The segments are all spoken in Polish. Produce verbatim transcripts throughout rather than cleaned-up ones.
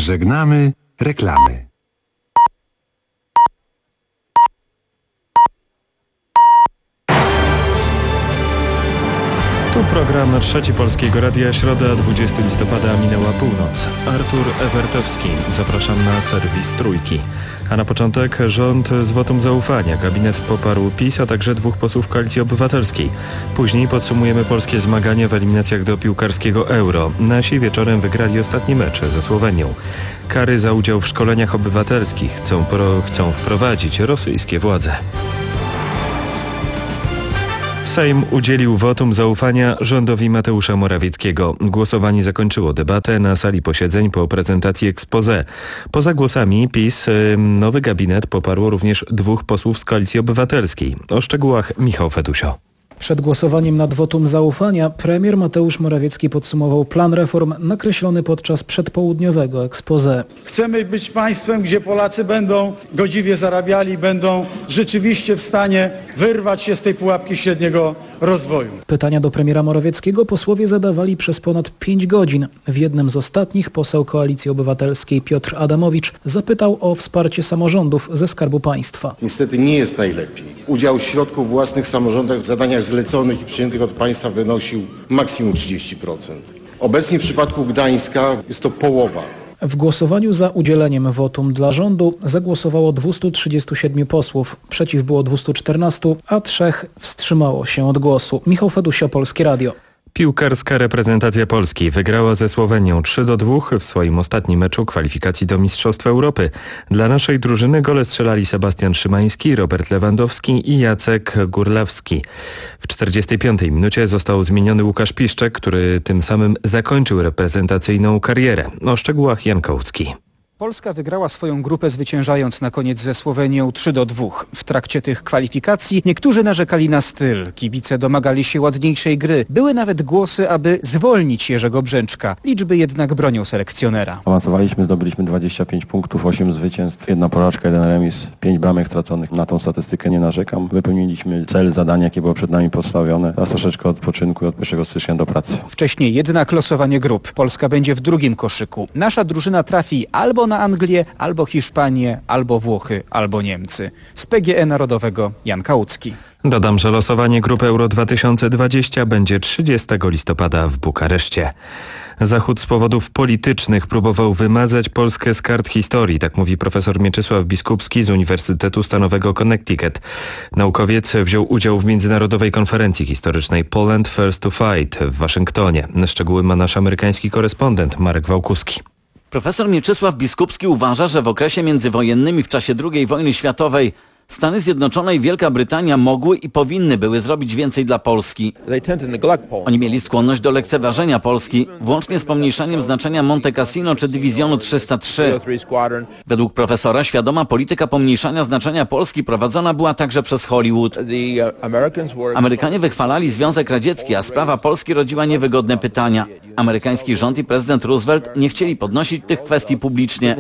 Żegnamy reklamy. Tu program Trzeci Polskiego Radia, środa dwudziestego listopada, minęła północ. Artur Ewertowski, zapraszam na serwis Trójki. A na początek rząd z wotum zaufania. Gabinet poparł PiS, a także dwóch posłów Koalicji Obywatelskiej. Później podsumujemy polskie zmagania w eliminacjach do piłkarskiego Euro. Nasi wieczorem wygrali ostatni mecz ze Słowenią. Kary za udział w szkoleniach obywatelskich chcą, pro, chcą wprowadzić rosyjskie władze. Sejm udzielił wotum zaufania rządowi Mateusza Morawieckiego. Głosowanie zakończyło debatę na sali posiedzeń po prezentacji exposé. Poza głosami PiS nowy gabinet poparło również dwóch posłów z Koalicji Obywatelskiej. O szczegółach Michał Fedusio. Przed głosowaniem nad wotum zaufania premier Mateusz Morawiecki podsumował plan reform nakreślony podczas przedpołudniowego exposé. Chcemy być państwem, gdzie Polacy będą godziwie zarabiali, będą rzeczywiście w stanie wyrwać się z tej pułapki średniego rozwoju. Pytania do premiera Morawieckiego posłowie zadawali przez ponad pięć godzin. W jednym z ostatnich poseł Koalicji Obywatelskiej Piotr Adamowicz zapytał o wsparcie samorządów ze Skarbu Państwa. Niestety nie jest najlepiej. Udział środków własnych w samorządach w zadaniach zleconych i przyjętych od państwa wynosił maksimum trzydzieści procent. Obecnie w przypadku Gdańska jest to połowa. W głosowaniu za udzieleniem wotum dla rządu zagłosowało dwieście trzydzieści siedem posłów. Przeciw było dwieście czternaście, a trzech wstrzymało się od głosu. Michał Fedusio, Polskie Radio. Piłkarska reprezentacja Polski wygrała ze Słowenią trzy do dwóch w swoim ostatnim meczu kwalifikacji do Mistrzostw Europy. Dla naszej drużyny gole strzelali Sebastian Szymański, Robert Lewandowski i Jacek Gurlawski. W czterdziestej piątej minucie został zmieniony Łukasz Piszczek, który tym samym zakończył reprezentacyjną karierę. O szczegółach Jan Kołucki. Polska wygrała swoją grupę, zwyciężając na koniec ze Słowenią trzy do dwóch. W trakcie tych kwalifikacji niektórzy narzekali na styl. Kibice domagali się ładniejszej gry. Były nawet głosy, aby zwolnić Jerzego Brzęczka. Liczby jednak bronią selekcjonera. Awansowaliśmy, zdobyliśmy dwadzieścia pięć punktów, osiem zwycięstw, jedna porażka, jeden remis, pięć bramek straconych. Na tą statystykę nie narzekam. Wypełniliśmy cel, zadanie, jakie było przed nami postawione. Teraz troszeczkę odpoczynku i od pierwszego stycznia do pracy. Wcześniej jednak losowanie grup. Polska będzie w drugim koszyku. Nasza drużyna trafi albo na Anglię, albo Hiszpanię, albo Włochy, albo Niemcy. Z P G E Narodowego Jan Kałucki. Dodam, że losowanie grupy Euro dwa tysiące dwadzieścia będzie trzydziestego listopada w Bukareszcie. Zachód z powodów politycznych próbował wymazać Polskę z kart historii, tak mówi profesor Mieczysław Biskupski z Uniwersytetu Stanowego Connecticut. Naukowiec wziął udział w międzynarodowej konferencji historycznej Poland First to Fight w Waszyngtonie. Szczegóły ma nasz amerykański korespondent Marek Wałkuski. Profesor Mieczysław Biskupski uważa, że w okresie międzywojennym i w czasie drugiej wojny światowej Stany Zjednoczone i Wielka Brytania mogły i powinny były zrobić więcej dla Polski. Oni mieli skłonność do lekceważenia Polski, włącznie z pomniejszaniem znaczenia Monte Cassino czy Dywizjonu trzysta trzy. Według profesora świadoma polityka pomniejszania znaczenia Polski prowadzona była także przez Hollywood. Amerykanie wychwalali Związek Radziecki, a sprawa Polski rodziła niewygodne pytania. Amerykański rząd i prezydent Roosevelt nie chcieli podnosić tych kwestii publicznie.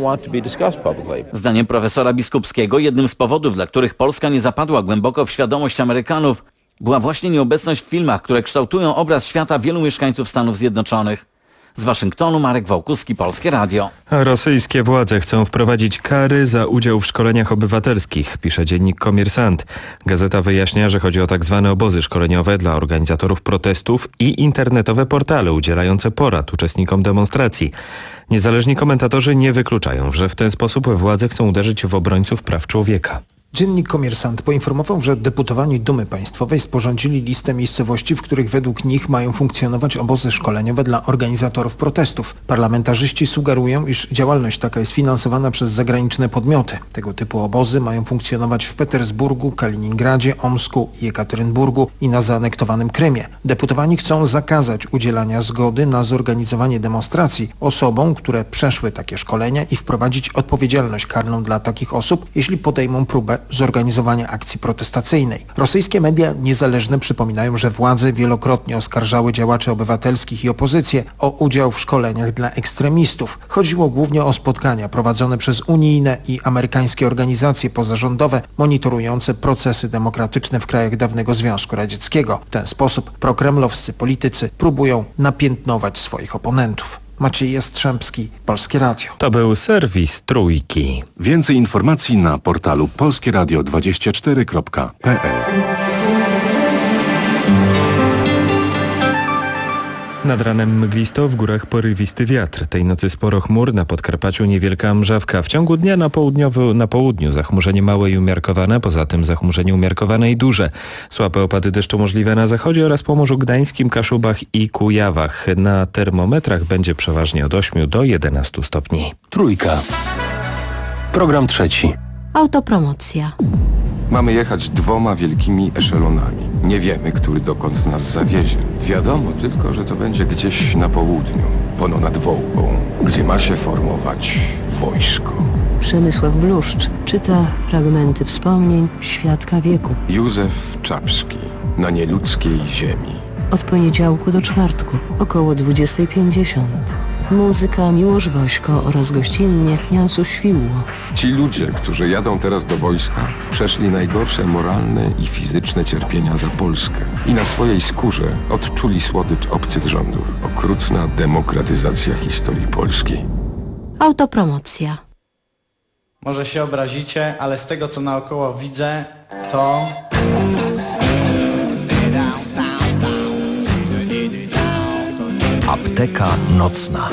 Zdaniem profesora Biskupskiego jednym z powodów, dla których Polska nie zapadła głęboko w świadomość Amerykanów, była właśnie nieobecność w filmach, które kształtują obraz świata wielu mieszkańców Stanów Zjednoczonych. Z Waszyngtonu Marek Wałkuski, Polskie Radio. Rosyjskie władze chcą wprowadzić kary za udział w szkoleniach obywatelskich, pisze dziennik Komiersant. Gazeta wyjaśnia, że chodzi o tak zwane obozy szkoleniowe dla organizatorów protestów i internetowe portale udzielające porad uczestnikom demonstracji. Niezależni komentatorzy nie wykluczają, że w ten sposób władze chcą uderzyć w obrońców praw człowieka. Dziennik Komiersant poinformował, że deputowani Dumy Państwowej sporządzili listę miejscowości, w których według nich mają funkcjonować obozy szkoleniowe dla organizatorów protestów. Parlamentarzyści sugerują, iż działalność taka jest finansowana przez zagraniczne podmioty. Tego typu obozy mają funkcjonować w Petersburgu, Kaliningradzie, Omsku, Jekaterynburgu i na zaanektowanym Krymie. Deputowani chcą zakazać udzielania zgody na zorganizowanie demonstracji osobom, które przeszły takie szkolenia i wprowadzić odpowiedzialność karną dla takich osób, jeśli podejmą próbę zorganizowania akcji protestacyjnej. Rosyjskie media niezależne przypominają, że władze wielokrotnie oskarżały działaczy obywatelskich i opozycję o udział w szkoleniach dla ekstremistów. Chodziło głównie o spotkania prowadzone przez unijne i amerykańskie organizacje pozarządowe monitorujące procesy demokratyczne w krajach dawnego Związku Radzieckiego. W ten sposób prokremlowscy politycy próbują napiętnować swoich oponentów. Maciej Jastrzębski, Polskie Radio. To był serwis Trójki. Więcej informacji na portalu polskie radio dwadzieścia cztery kropka p l. Nad ranem mglisto, w górach porywisty wiatr. Tej nocy sporo chmur, na Podkarpaciu niewielka mrzawka. W ciągu dnia na, południowy, na południu zachmurzenie małe i umiarkowane, poza tym zachmurzenie umiarkowane i duże. Słabe opady deszczu możliwe na zachodzie oraz Pomorzu Gdańskim, Kaszubach i Kujawach. Na termometrach będzie przeważnie od ośmiu do jedenastu stopni. Trójka. Program trzeci. Autopromocja. Mamy jechać dwoma wielkimi eszelonami. Nie wiemy, który dokąd nas zawiezie. Wiadomo tylko, że to będzie gdzieś na południu, pono nad Wołgą, gdzie ma się formować wojsko. Przemysław Bluszcz czyta fragmenty wspomnień świadka wieku. Józef Czapski, na nieludzkiej ziemi. Od poniedziałku do czwartku, około dwudziesta pięćdziesiąt. Muzyka Miłosz Wośko oraz gościnnie Jansu Świłło. Ci ludzie, którzy jadą teraz do wojska, przeszli najgorsze moralne i fizyczne cierpienia za Polskę i na swojej skórze odczuli słodycz obcych rządów. Okrutna demokratyzacja historii Polski. Autopromocja. Może się obrazicie, ale z tego, co naokoło widzę, to... Apteka nocna.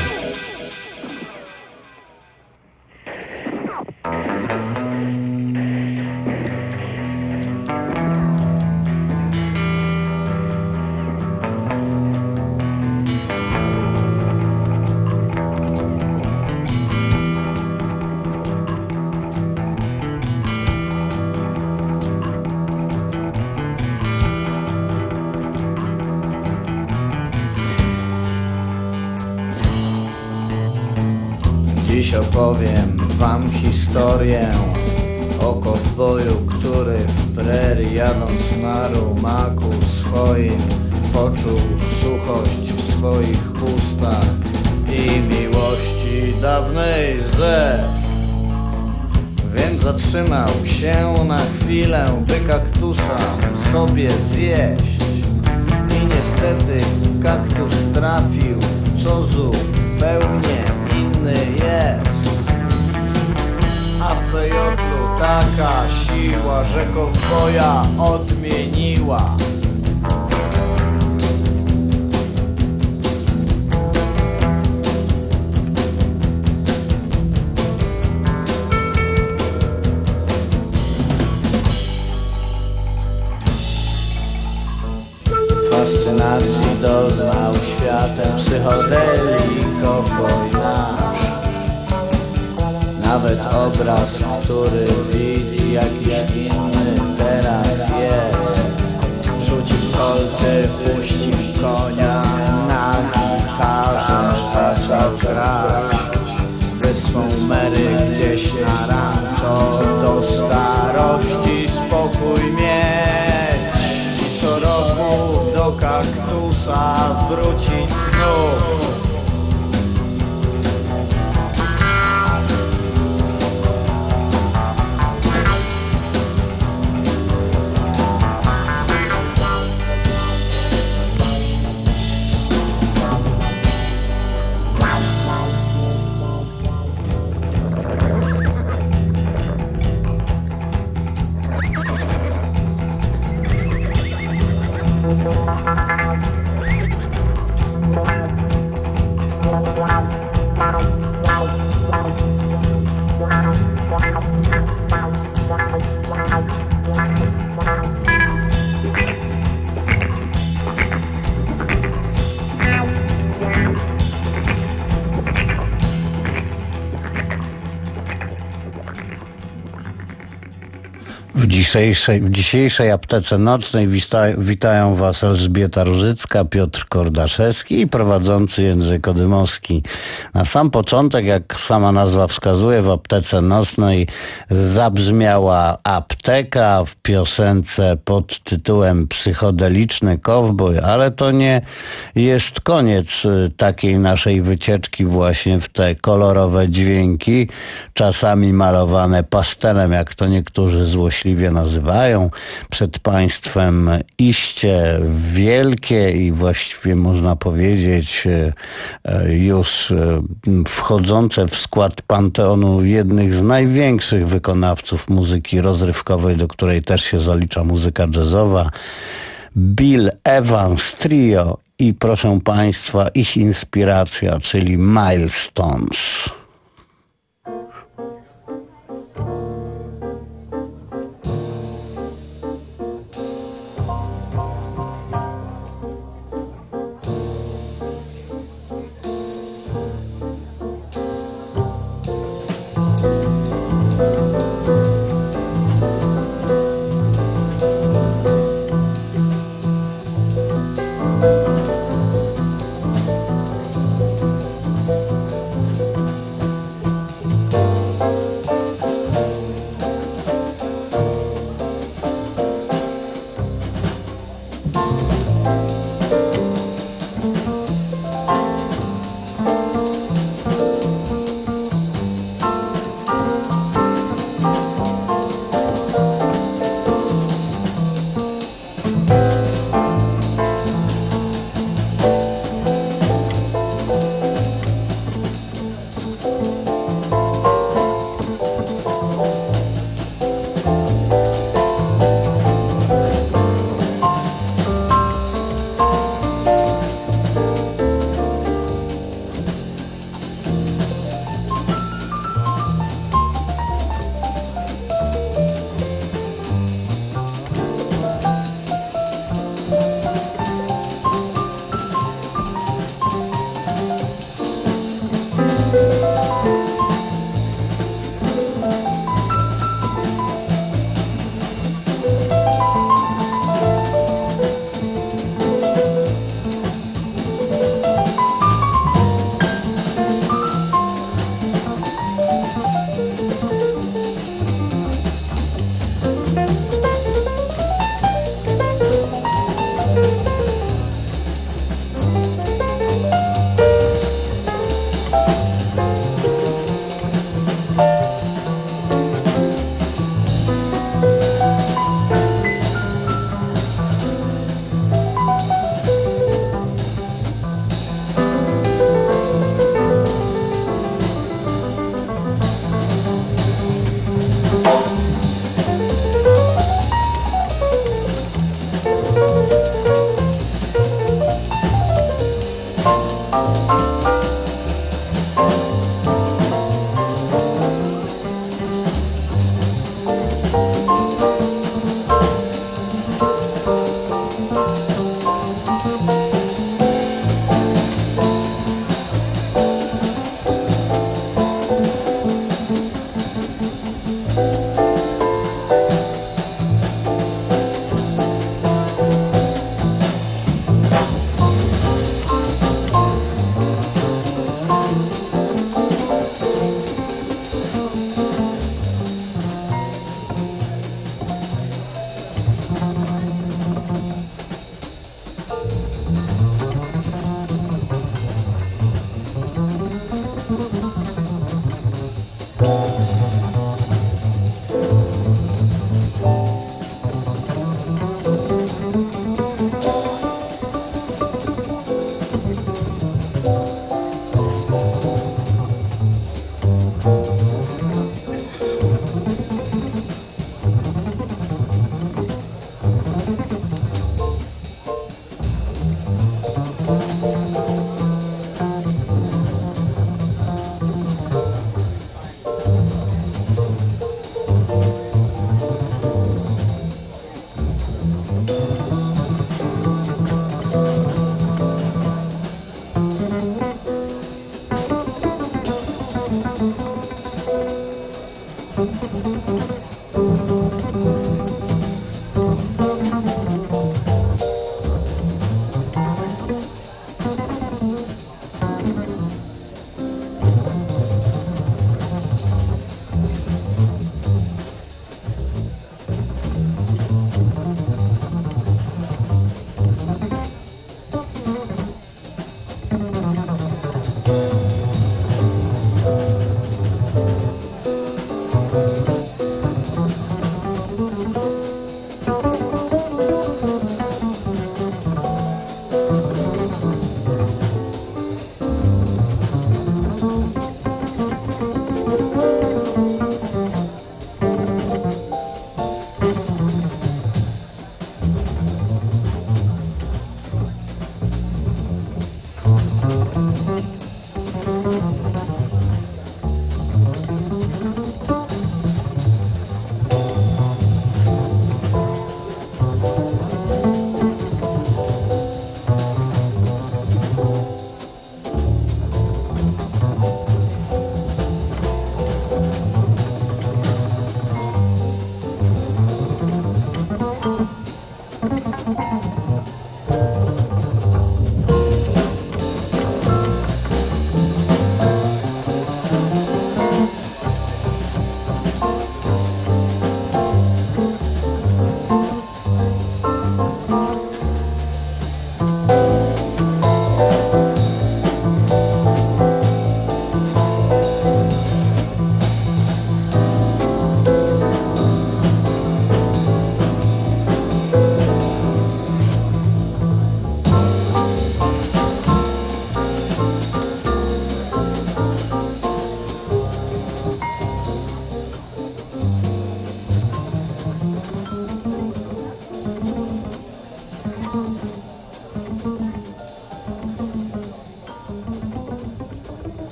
Dziś opowiem wam historię o kowboju, który w prerii jadąc na rumaku swoim poczuł suchość w swoich ustach i miłości dawnej ze. Więc zatrzymał się na chwilę, by kaktusa sobie zjeść. I niestety kaktus trafił, co zupełnie inny jest. A w pejotlu taka siła, że kowboja odmieniła. Fascynacji doznał światem psychodelii kowboj nasz. Nawet obraz, który widzi jakiś inny teraz jest. Rzucił kolty, puścił konia, na gitarze zaczął grać. Wysłał Mary gdzieś na rancho, do starości spokój mieć. I co roku do kaktusa wrócić znów. W dzisiejszej, w dzisiejszej aptece nocnej wita, witają Was Elżbieta Różycka, Piotr Kordaszewski i prowadzący Jędrzej Kodymowski. Na sam początek, jak sama nazwa wskazuje, w aptece nocnej zabrzmiała apteka w piosence pod tytułem Psychodeliczny kowboj, ale to nie jest koniec takiej naszej wycieczki właśnie w te kolorowe dźwięki, czasami malowane pastelem, jak to niektórzy złośliwi żartobliwie nazywają, przed państwem iście wielkie i właściwie można powiedzieć już wchodzące w skład panteonu jednych z największych wykonawców muzyki rozrywkowej, do której też się zalicza muzyka jazzowa. Bill Evans Trio i proszę państwa ich inspiracja, czyli Milestones.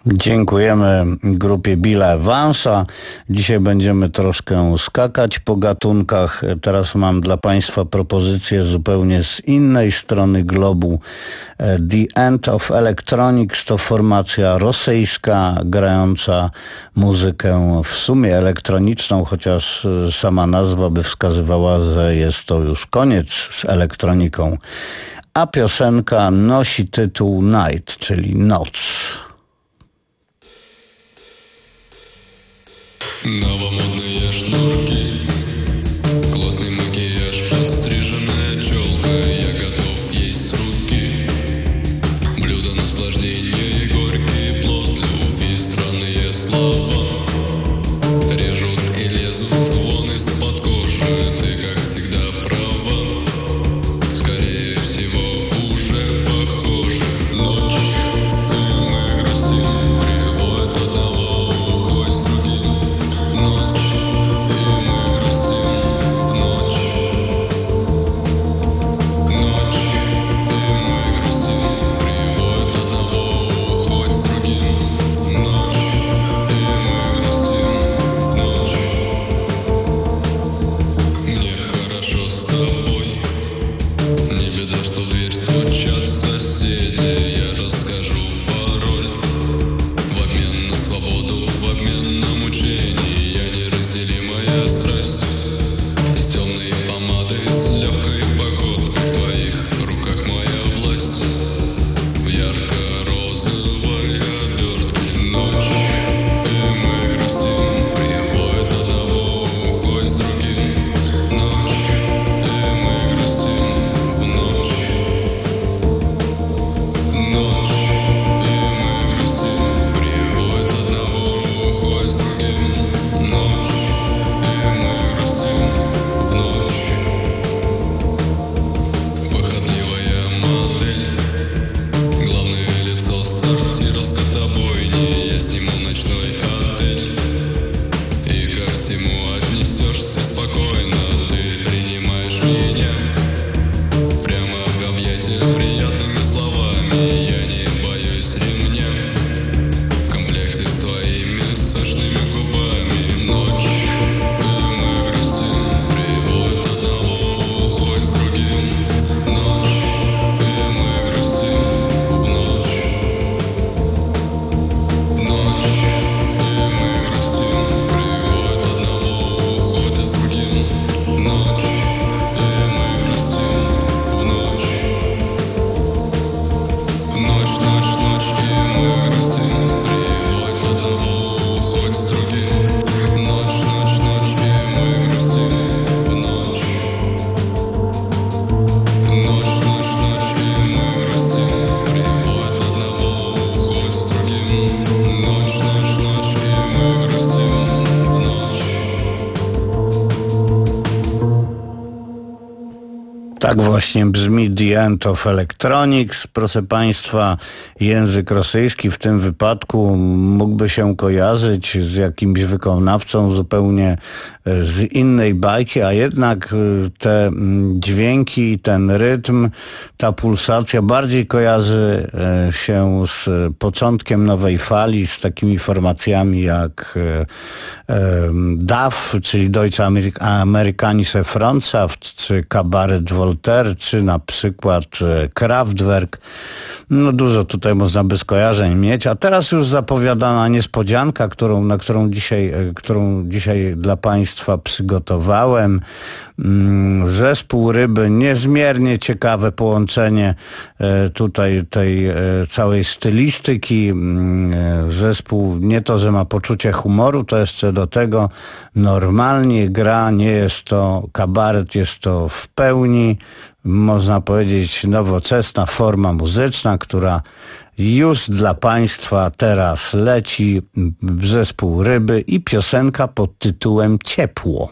Dziękujemy grupie Billa Evansa. Dzisiaj będziemy troszkę skakać po gatunkach. Teraz mam dla Państwa propozycję zupełnie z innej strony globu. The End of Electronics to formacja rosyjska grająca muzykę w sumie elektroniczną, chociaż sama nazwa by wskazywała, że jest to już koniec z elektroniką. A piosenka nosi tytuł Night, czyli Noc. Новомодные шнурки, классный макияж, подстриженная челка. Я готов есть с руки. Блюдо наслаждения и горький плод, любви, странные слова режут и лезут вон из-под кожи. Ты, как всегда, права, скорее всего, уже похожи. Ночь, и мы грустим, приводит одного, уходит с другим. Ночь, и мы грустим в ночь. Ночь, и мы грустим, приводит одного, уходит с другим. Ночь, и мы грустим в ночь. Мне хорошо с тобой, не беда, что в дверь стучат соседи. Я расскажу пароль в обмен на свободу, в обмен на мучение. Я неразделимая страсть с темной помадой, с легкой походкой. В твоих руках моя власть в ярко-розовой обертке. Ночь, и мы грустим, приводит одного, уходит с другим. Ночь, и мы грустим в ночь. Ночь, и мы грустим, приводит одного, уходит с другим. Ночь, и мы грустим в ночь. Похотливая модель, главное лицо сортира скотобойни. Я сниму ночной отель, и ко всему отнесешься спокойно. Ты принимаешь меня прямо в объятия приятными словами. Я не боюсь ремня в комплекте с твоими сочными губами. Ночь, и мы грустим, приводит одного, уходит с другим. Ночь, и мы грустим в ночь. Ночь, и мы грустим, приводит одного, уходит с другим. Ночь, и мы грустим в ночь. Ночь, ночь, ночь, и мы грустим, приводит одного, уходит с другим. Ночь, ночь, ночь, и мы грустим в ночь. Ночь, ночь, ночь, и мы грустим, приводит одного, уходит с другим. Ночь, ночь, ночь, и мы грустим в ночь. Tak właśnie brzmi The End of Electronics. Proszę Państwa, język rosyjski w tym wypadku mógłby się kojarzyć z jakimś wykonawcą zupełnie z innej bajki, a jednak te dźwięki, ten rytm, ta pulsacja bardziej kojarzy się z początkiem nowej fali, z takimi formacjami jak D A F, czyli Deutsche Amerikanische Frontschaft, czy Kabaret Voltaire, czy na przykład Kraftwerk. No dużo tutaj można by skojarzeń mieć, a teraz już zapowiadana niespodzianka, którą, na którą dzisiaj, którą dzisiaj dla Państwa przygotowałem. Zespół Ryby, niezmiernie ciekawe połączenie tutaj tej całej stylistyki. Zespół nie to, że ma poczucie humoru, to jeszcze do tego normalnie gra, nie jest to kabaret, jest to w pełni, można powiedzieć, nowoczesna forma muzyczna, która już dla Państwa teraz leci. Zespół Ryby i piosenka pod tytułem Ciepło.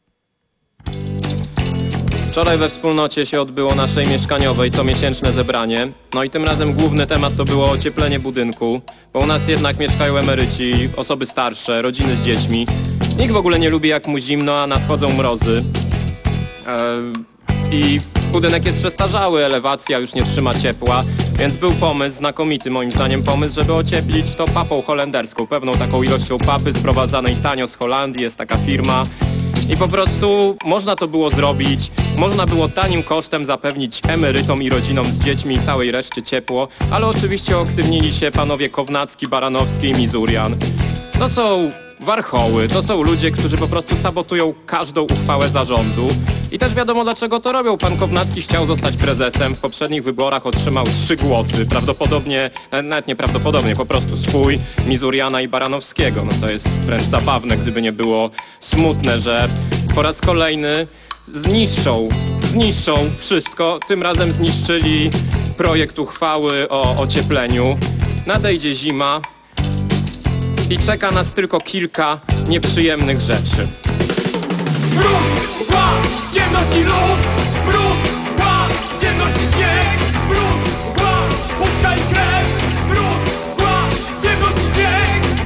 Wczoraj we wspólnocie się odbyło naszej mieszkaniowej comiesięczne zebranie. No i tym razem główny temat to było ocieplenie budynku, bo u nas jednak mieszkają emeryci, osoby starsze, rodziny z dziećmi. Nikt w ogóle nie lubi jak mu zimno, a nadchodzą mrozy. Eee, I Budynek jest przestarzały, elewacja już nie trzyma ciepła, więc był pomysł, znakomity moim zdaniem pomysł, żeby ocieplić to papą holenderską, pewną taką ilością papy sprowadzanej tanio z Holandii, jest taka firma. I po prostu można to było zrobić, można było tanim kosztem zapewnić emerytom i rodzinom z dziećmi i całej reszcie ciepło, ale oczywiście aktywnili się panowie Kownacki, Baranowski i Mizurian. To są warchoły, to są ludzie, którzy po prostu sabotują każdą uchwałę zarządu. I też wiadomo, dlaczego to robią. Pan Kownacki chciał zostać prezesem, w poprzednich wyborach otrzymał trzy głosy, prawdopodobnie, nawet nieprawdopodobnie, po prostu swój, Mizuriana i Baranowskiego. No to jest wręcz zabawne, gdyby nie było smutne, że po raz kolejny zniszczą, zniszczą wszystko. Tym razem zniszczyli projekt uchwały o ociepleniu. Nadejdzie zima i czeka nas tylko kilka nieprzyjemnych rzeczy. Mróz, mgła, ciemność i lód. Mróz, mgła, ciemność i śnieg. Mróz, mgła, pustka i krew. Mróz, mgła, ciemność i śnieg.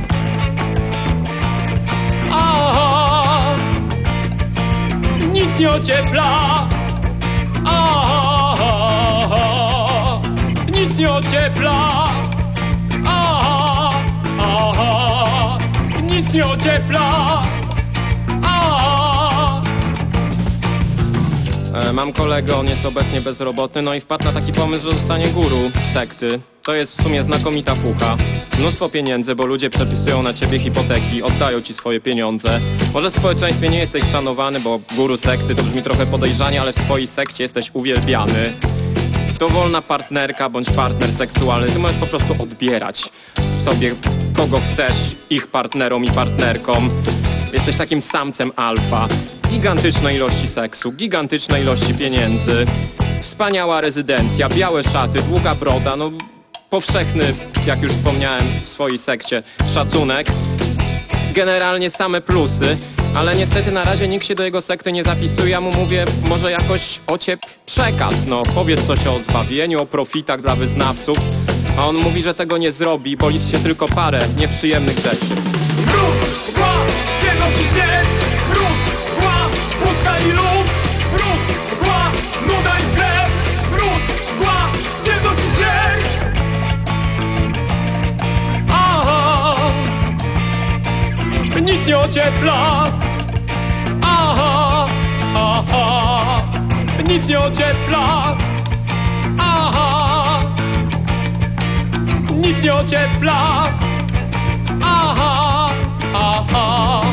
A, nic nie ociepla. A, nic nie ociepla. A, a, nic nie ociepla. Mam kolegę, on jest obecnie bezrobotny, no i wpadł na taki pomysł, że zostanie guru sekty. To jest w sumie znakomita fucha. Mnóstwo pieniędzy, bo ludzie przepisują na ciebie hipoteki, oddają ci swoje pieniądze. Może w społeczeństwie nie jesteś szanowany, bo guru sekty to brzmi trochę podejrzanie, ale w swojej sekcie jesteś uwielbiany. Dowolna partnerka bądź partner seksualny, ty możesz po prostu odbierać sobie kogo chcesz, ich partnerom i partnerkom. Jesteś takim samcem alfa. Gigantyczne ilości seksu, gigantyczne ilości pieniędzy, wspaniała rezydencja, białe szaty, długa broda, no powszechny, jak już wspomniałem w swojej sekcie, szacunek. Generalnie same plusy, ale niestety na razie nikt się do jego sekty nie zapisuje. Ja mu mówię, może jakoś ociep przekaz, no powiedz coś o zbawieniu, o profitach dla wyznawców. A on mówi, że tego nie zrobi, bo liczy się tylko parę nieprzyjemnych rzeczy. Mróz, mgła, ciemność i śnieg. Mróz, mgła, pustka i lód. Mróz, mgła, nuda i krew. Mróz, mgła, ciemność i śnieg. Aha, nic nie ociepla. Aha, aha, nic nie ociepla. Aha, nic nie ociepla. Aha, aha.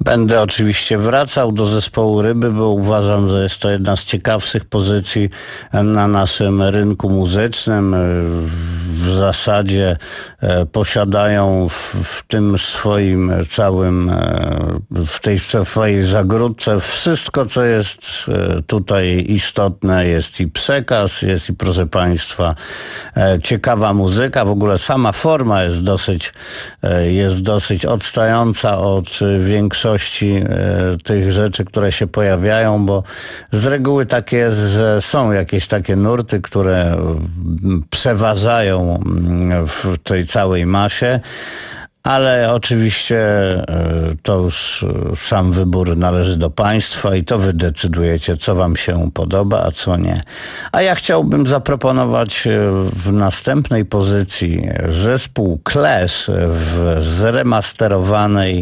Będę oczywiście wracał do zespołu Ryby, bo uważam, że jest to jedna z ciekawszych pozycji na naszym rynku muzycznym. W zasadzie posiadają w, w tym swoim całym, w tej swojej zagródce wszystko, co jest tutaj istotne. Jest i przekaz, jest i, proszę Państwa, ciekawa muzyka. W ogóle sama forma jest dosyć, jest dosyć odstająca od większości tych rzeczy, które się pojawiają, bo z reguły tak jest, że są jakieś takie nurty, które przeważają w tej całej masie, ale oczywiście to już sam wybór należy do Państwa i to Wy decydujecie, co Wam się podoba, a co nie. A ja chciałbym zaproponować w następnej pozycji zespół Clash w zremasterowanej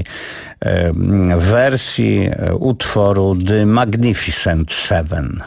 wersji utworu The Magnificent Seven.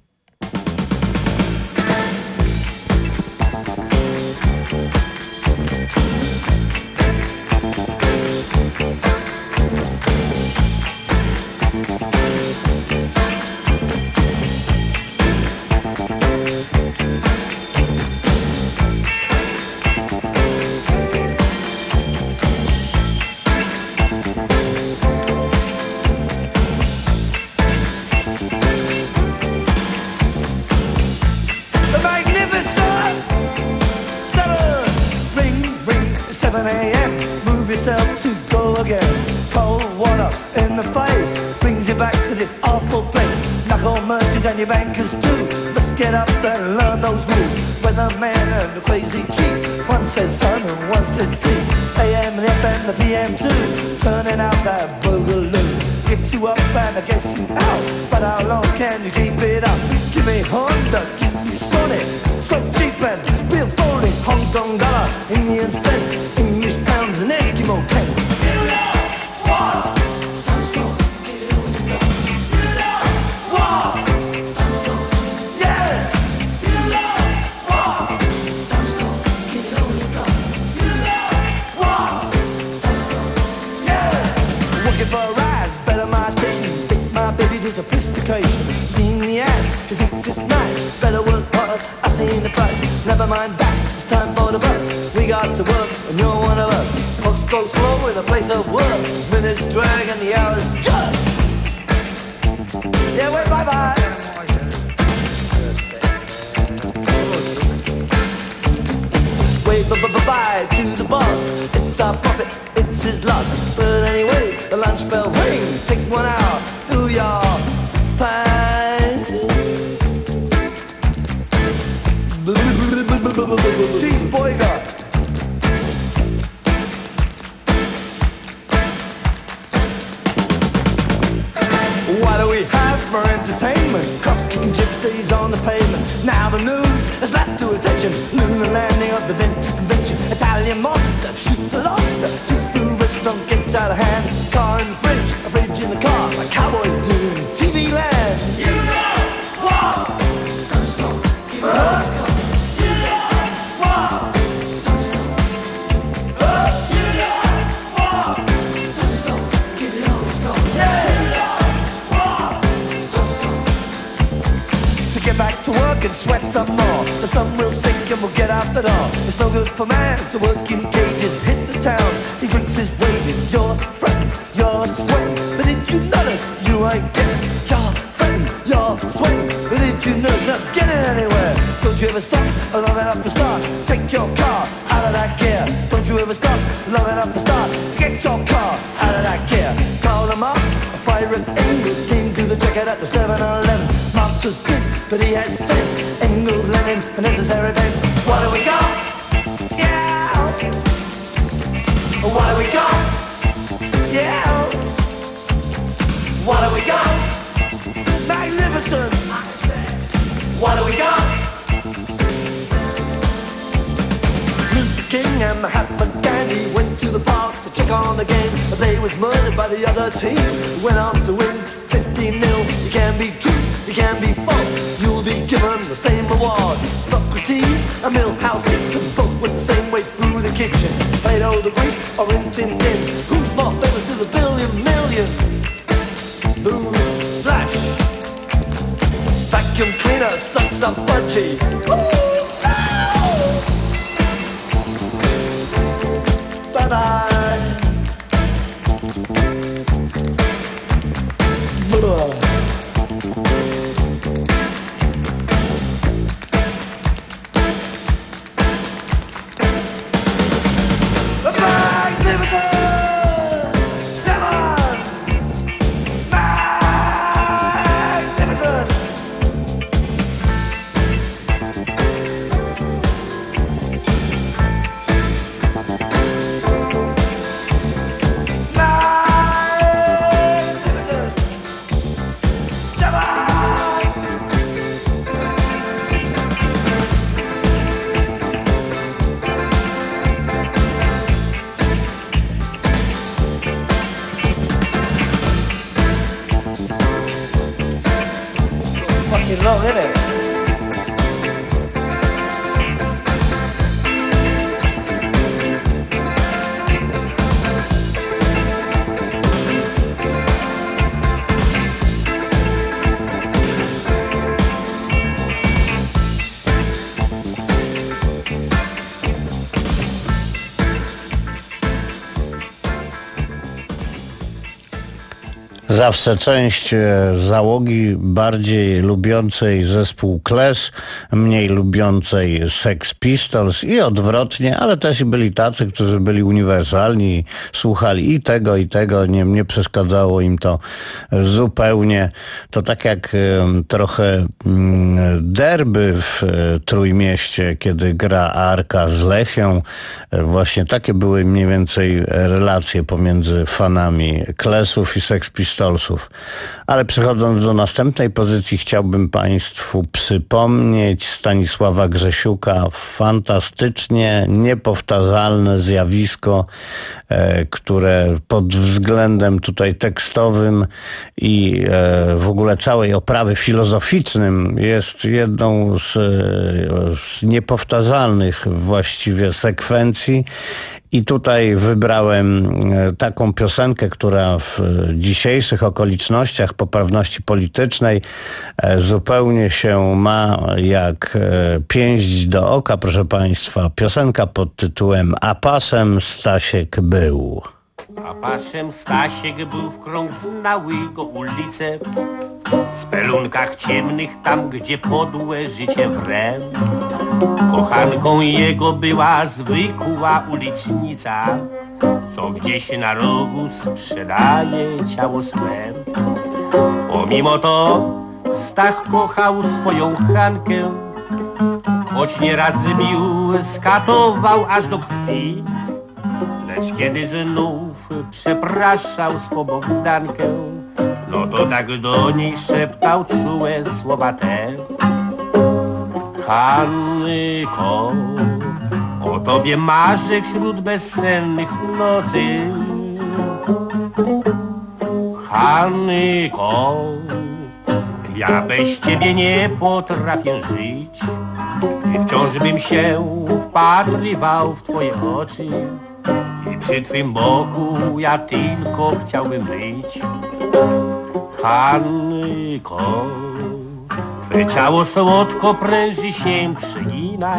And your bankers too. Let's get up there and learn those rules. Weatherman and the crazy chief. One says sun and one says sea. A M, the F M, the P M too. Turning out that boogaloo. Get you up and I guess you out. But how long can you keep it up? Give me Honda, give me Sonic. So cheap and real phony. Hong Kong dollar, Indian cents, English pounds and Eskimo pence. Sophistication, seen the ads, cause it's just nice. Better work hard, I seen the price. Never mind that, it's time for the bus. We got to work, and you're one of us. Folks go slow in a place of work. Minutes drag and the hours judge. Yeah, wait, bye-bye. Wait, bye-bye to the boss. It's our profit, it's his loss. But anyway, the lunch bell ring. Take one out, do your fine. Cheese boy got. What do we have for entertainment? Cops kicking gypsies on the pavement. Now the news has lapped to attention. Lunar landing of the Venice Convention. Italian monster shoots a lobster. Seafood restaurant gets out of hand. Car in the fridge, a fridge in the car. Like cowboys do in T V land. You know what? Don't stop, keep it on. You know what? Don't stop. Uh, you know what? Don't stop, keep it on. Let's go. Yeah. You know what? Don't stop. So get back to work and sweat some more. The sun will sink and we'll get out the door. It's no good for man to work in cages. Hit the town, he drinks his wages. Your friend, you're sweating. But did you notice you ain't getting? Your friend, you're sweating. But did you notice not getting anywhere? Don't you ever stop long enough to start? Take your car out of that gear. Don't you ever stop long enough to start? Get your car out of that gear. Call them up, a fire at Engels came to the jacket at the seven eleven. Marx was good, but he had sense. Engels, Lenin, the necessary events. What do we got? Yeah. What do we got? Yeah. What do we got? Magnificent. What do we got? Luther King and Mahatma Gandhi went to the park to check on the game, but they was murdered by the other team. Went on to win fifteen nil. You can be true, you can be false. You'll be given the same reward. Socrates and Milhouse Dixon both went the same way through the kitchen. Plato the Greek or Rin Tin Tin. Who's more famous to the billion million? millions. Who's Flash? Vacuum cleaner sucks up budgie. Bye bye. Blah. Fucking long, isn't it? Zawsze część załogi bardziej lubiącej zespół Clash, mniej lubiącej Sex Pistols i odwrotnie, ale też byli tacy, którzy byli uniwersalni, słuchali i tego, i tego, nie, nie przeszkadzało im to zupełnie. To tak jak trochę derby w Trójmieście, kiedy gra Arka z Lechią, właśnie takie były mniej więcej relacje pomiędzy fanami Clashów i Sex Pistolsów. Ale przechodząc do następnej pozycji, chciałbym Państwu przypomnieć Stanisława Grzesiuka. Fantastycznie niepowtarzalne zjawisko, e, które pod względem tutaj tekstowym i e, w ogóle całej oprawy filozoficznym jest jedną z, z niepowtarzalnych właściwie sekwencji. I tutaj wybrałem taką piosenkę, która w dzisiejszych okolicznościach poprawności politycznej zupełnie się ma jak pięść do oka, proszę Państwa. Piosenka pod tytułem A pasem Stasiek był. A pasem Stasiek był, w krąg znały go ulice, w spelunkach ciemnych, tam gdzie podłe życie wre. Kochanką jego była zwykła ulicznica, co gdzieś na rogu sprzedaje ciało swe. Pomimo to Stach kochał swoją Hankę, choć nieraz bił, skatował aż do krwi. Lecz kiedy znów przepraszał swą Bogdankę, no to tak do niej szeptał czułe słowa te. Hanyko, o tobie marzę wśród bezsennych nocy. Hanyko, ja bez ciebie nie potrafię żyć i wciąż bym się wpatrywał w twoje oczy. I przy twym boku ja tylko chciałbym być. Hanyko, twe ciało słodko pręży się przegina.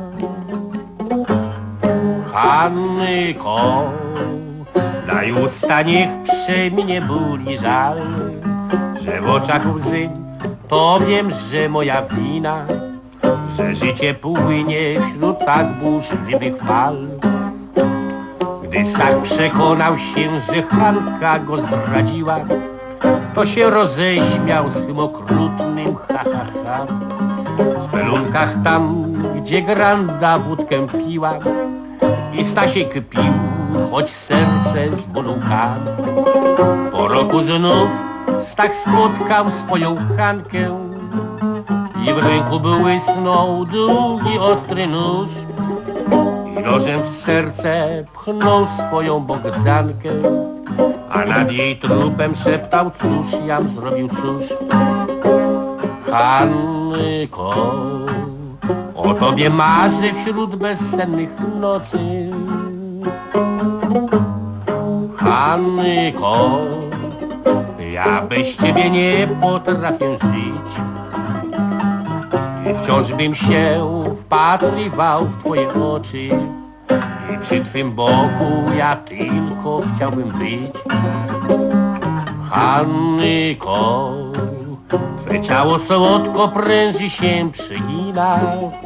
Hanyko, daj usta, niech przeminie ból i żal, że w oczach łzy to wiem, że moja wina, że życie płynie wśród tak burzliwych fal. Gdy Stach przekonał się, że Hanka go zdradziła, to się roześmiał swym okrutnym ha, ha, ha. W spelunkach tam, gdzie Granda wódkę piła, i Stasiek pił, choć serce z bólu łka. Po roku znów Stach spotkał swoją Hankę i w ręku błysnął długi, ostry nóż. I nożem w serce pchnął swoją Bogdankę, a nad jej trupem szeptał, cóż jam zrobił, cóż. Hanyko, o tobie marzę wśród bezsennych nocy. Hanyko, Ja bez ciebie nie potrafię żyć. I wciąż bym się wpatrywał w twoje oczy. I przy twym boku ja tylko chciałbym być. Hannyko, twe ciało słodko pręży się przygina.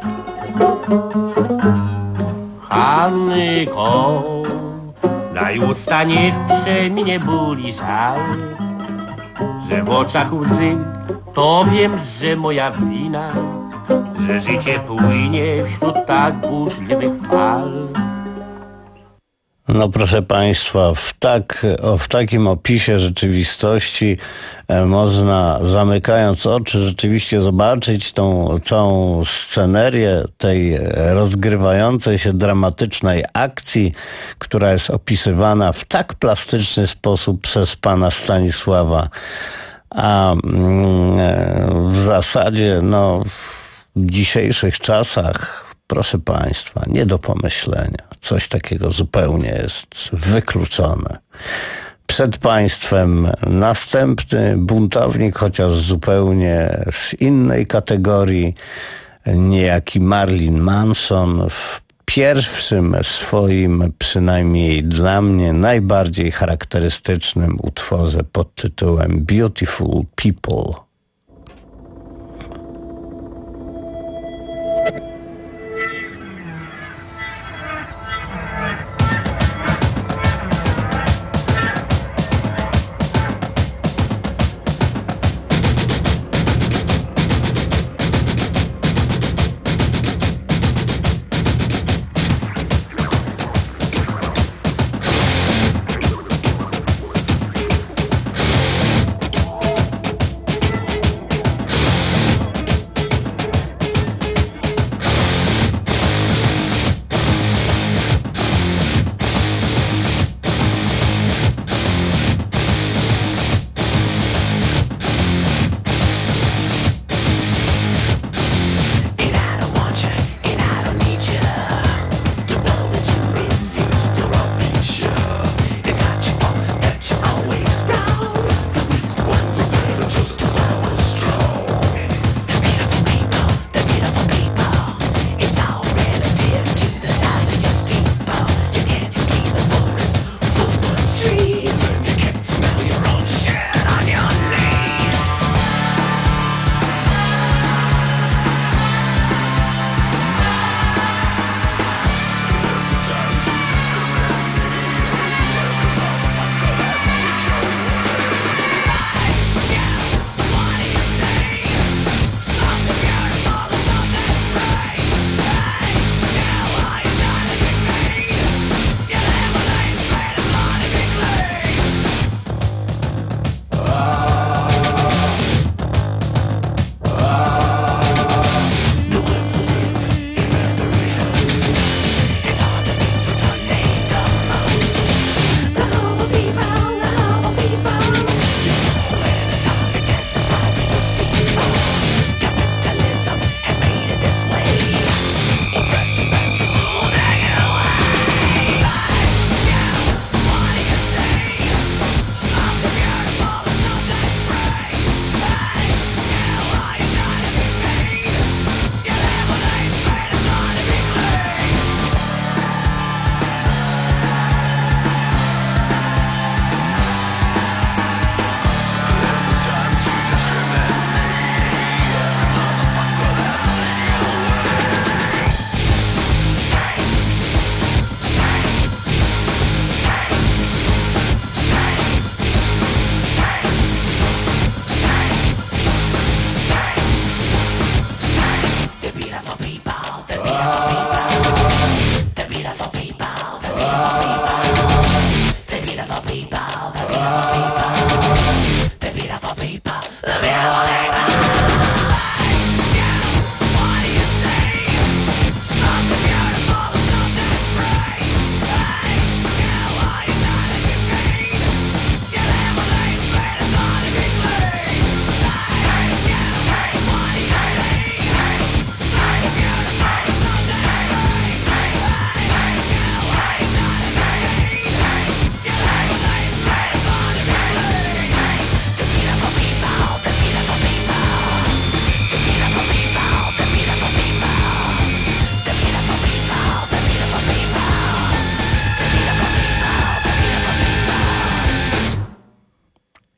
Hannyko, daj usta, niech przeminie ból i żal. Że w oczach łzy, to wiem, że moja wina. Że życie płynie wśród tak burzliwych fal. No proszę Państwa, w, tak, w takim opisie rzeczywistości e, można, zamykając oczy, rzeczywiście zobaczyć tą całą scenerię tej rozgrywającej się dramatycznej akcji, która jest opisywana w tak plastyczny sposób przez pana Stanisława. A mm, w zasadzie, no, w dzisiejszych czasach, proszę Państwa, nie do pomyślenia. Coś takiego zupełnie jest wykluczone. Przed Państwem następny buntownik, chociaż zupełnie z innej kategorii, niejaki Marilyn Manson w pierwszym swoim, przynajmniej dla mnie, najbardziej charakterystycznym utworze pod tytułem Beautiful People.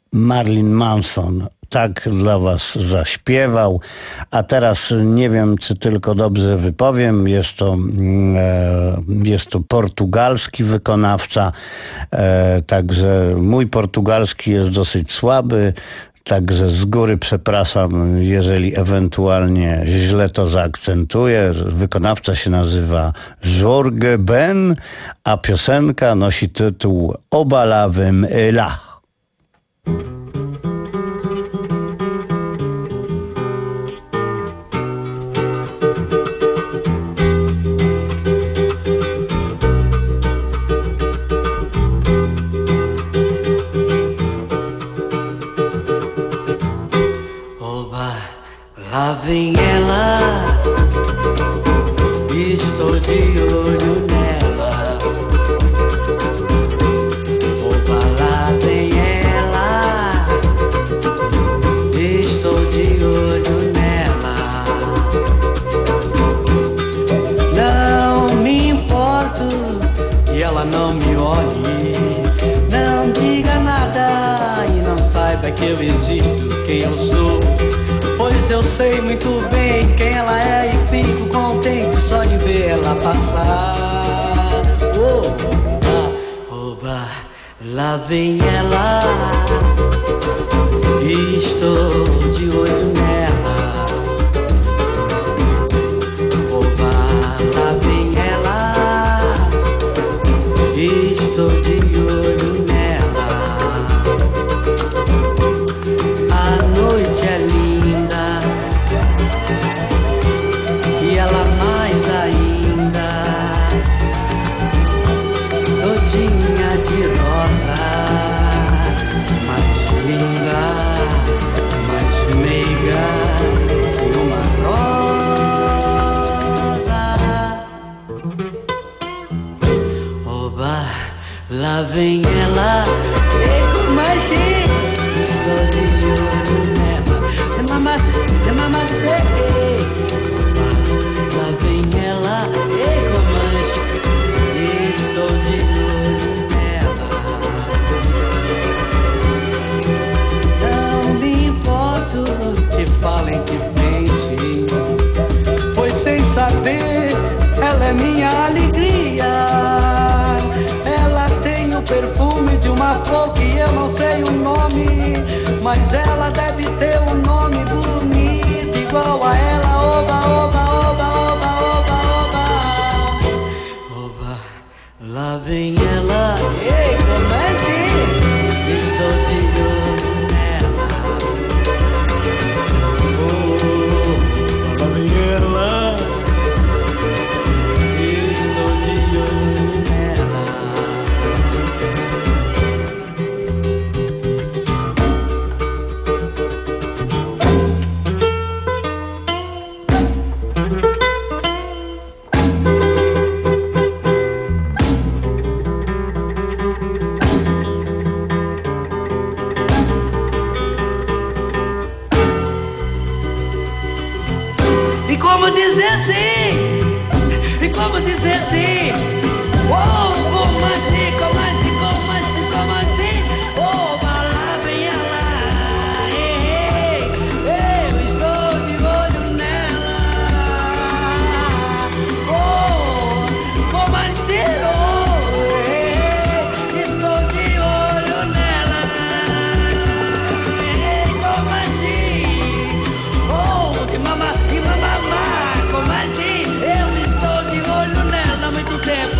Marilyn Manson tak dla was zaśpiewał, a teraz nie wiem, czy tylko dobrze wypowiem, jest to, e, jest to portugalski wykonawca, e, także mój portugalski jest dosyć słaby, także z góry przepraszam, jeżeli ewentualnie źle to zaakcentuję. Wykonawca się nazywa Jorge Ben, a piosenka nosi tytuł Obalawem Lá. Lá vem ela, estou de olho nela. Oba, lá vem ela, estou de olho nela. Não me importo e ela não me olhe. Não diga nada e não saiba que eu existo, quem eu sou. Pois eu sei muito bem quem ela é e fico contente só de ver ela passar. Oba, oba, lá vem ela, estou de olho nela. Oba, lá vem ela, estou de olho nela. A noite é linda e ela mais ainda, todinha de rosa, mais linda, mais meiga que uma rosa. Oba, lá vem ela, e com magia, estou de olho nela. De mama, de mama, sei. Lá vem ela, e com magia, estou de olho nela. Não me importo que falem, que pensem, pois sem saber ela é minha alegria. Ela tem o perfume de uma flor que eu não sei o nome, mas ela deve ter um nome bonito igual a ela. Oba, oba, oba, oba, oba, oba. Oba, lá vem ela, ei, comece, estou de olho nela. Oh, lá vem ela, estou de olho nela. E como dizer sim? E como dizer sim? Oh, como assim, como assim, como assim, como assim? Oh, lá vem ela, ei, ei, eu estou de olho nela. Oh, como assim, oh, ei, estou de olho nela. Ei, como assim? Oh, de mama, de mama, como assim? Eu estou de olho nela há muito tempo.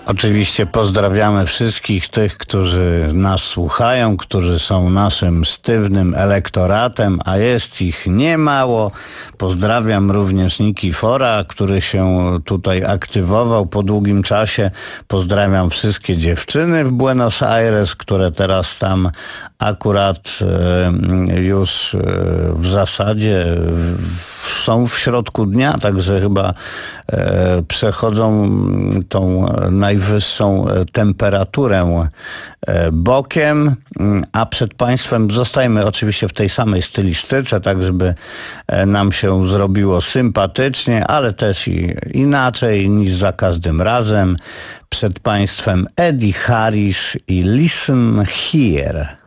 Oczywiście pozdrawiamy wszystkich tych, którzy nas słuchają, którzy są naszym sztywnym elektoratem, a jest ich niemało. Pozdrawiam również Nikifora, który się tutaj aktywował po długim czasie. Pozdrawiam wszystkie dziewczyny w Buenos Aires, które teraz tam akurat e, już e, w zasadzie w, są w środku dnia, także chyba e, przechodzą tą najwyższą temperaturę e, bokiem, a przed Państwem zostajemy oczywiście w tej samej stylistyce, tak żeby e, nam się zrobiło sympatycznie, ale też i inaczej niż za każdym razem. Przed Państwem Eddie Harris i Listen Here.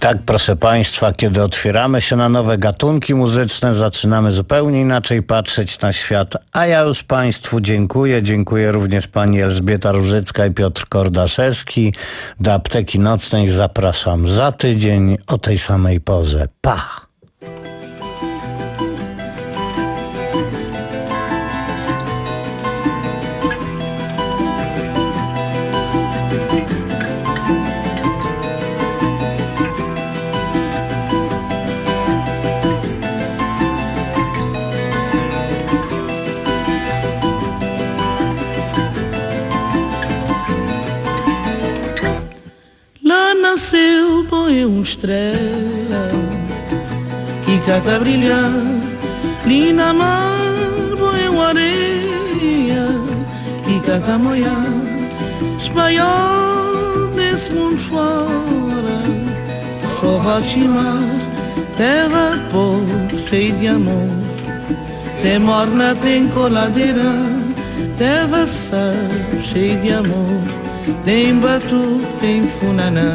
tak, proszę Państwa, kiedy otwieramy się na nowe gatunki muzyczne, zaczynamy zupełnie inaczej patrzeć na świat. A ja już Państwu dziękuję. Dziękuję również pani Elżbieta Różycka i Piotr Kordaszewski. Do Apteki Nocnej zapraszam za tydzień o tej samej porze. Pa! Nasceu, põe uma estrela que cata brilhar, ali na mar, põe uma areia que cata molhar, espanhol desse mundo fora, só Rotimar, terra pobre, cheia de amor, tem morna, tem coladeira, terra sal, cheia de amor. Tem batu, tem funaná,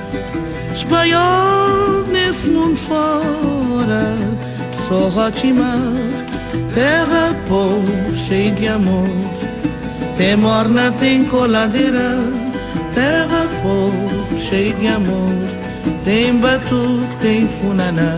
espanhol nesse mundo fora, só Rotimar, terra pobre, cheia de amor. Tem morna, tem coladeira, terra pobre, cheia de amor. Tem batu, tem funaná.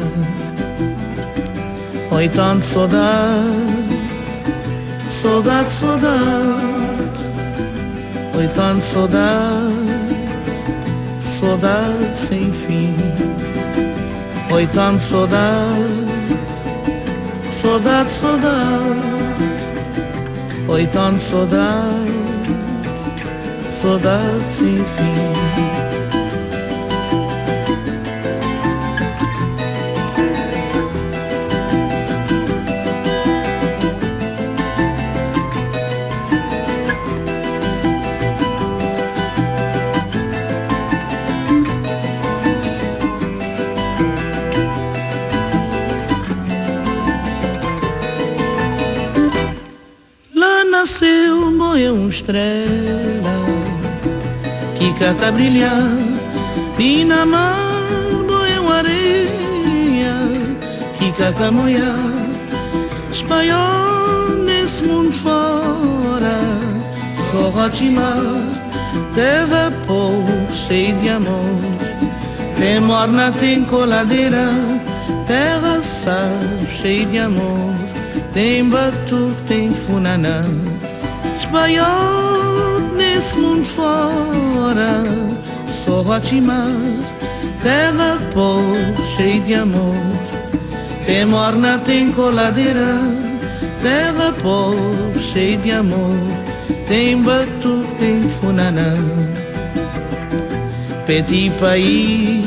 Oi, tanto saudade, saudade, saudade. Oi, tanta saudade, saudade sem fim. Oi, tanta saudade, saudade, saudade. Oi, tanta saudade, saudade sem fim. Nasceu, boia uma estrela que cata brilhar, e na mar, boia uma areia que cata molhar, espanhol nesse mundo fora, só Rotimar, terra pobre, cheia de amor, tem morna, tem coladeira, terra sal, cheia de amor. Tem batu, tem funaná, espanhol nesse mundo fora, só Rotimar, terra pobre, cheia de amor. Tem morna, tem coladeira, terra pobre, cheia de amor. Tem batu, tem funaná. Petit pays,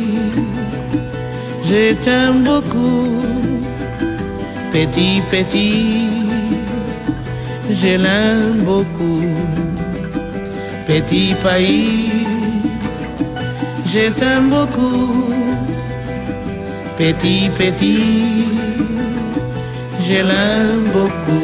je t'aime beaucoup. Petit, petit, je l'aime beaucoup. Petit pays, je t'aime beaucoup. Petit, petit, je l'aime beaucoup.